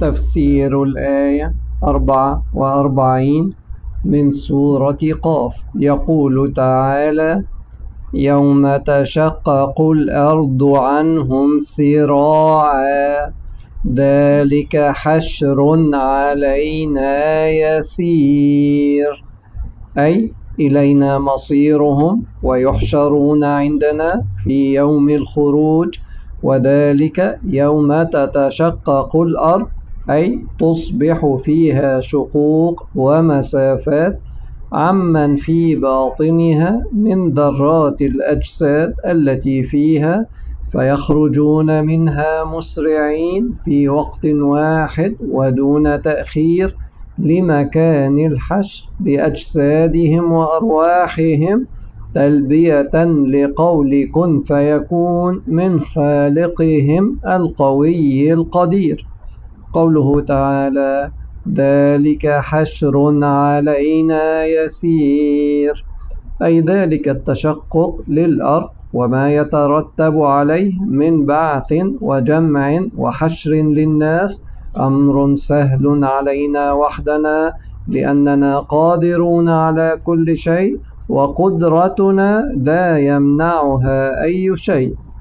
تفسير الآية 44 من سورة قاف. يقول تعالى: يوم تشقق الأرض عنهم سراعا ذلك حشر علينا يسير، أي إلينا مصيرهم ويحشرون عندنا في يوم الخروج، وذلك يوم تتشقق الأرض، أي تصبح فيها شقوق ومسافات عمن في باطنها من ذرات الأجساد التي فيها، فيخرجون منها مسرعين في وقت واحد ودون تأخير لمكان الحشر بأجسادهم وأرواحهم، تلبية لقول كن فيكون من خالقهم القوي القدير. قوله تعالى: ذلك حشر علينا يسير، أي ذلك التشقق للأرض وما يترتب عليه من بعث وجمع وحشر للناس أمر سهل علينا وحدنا، لأننا قادرون على كل شيء وقدرتنا لا يمنعها أي شيء.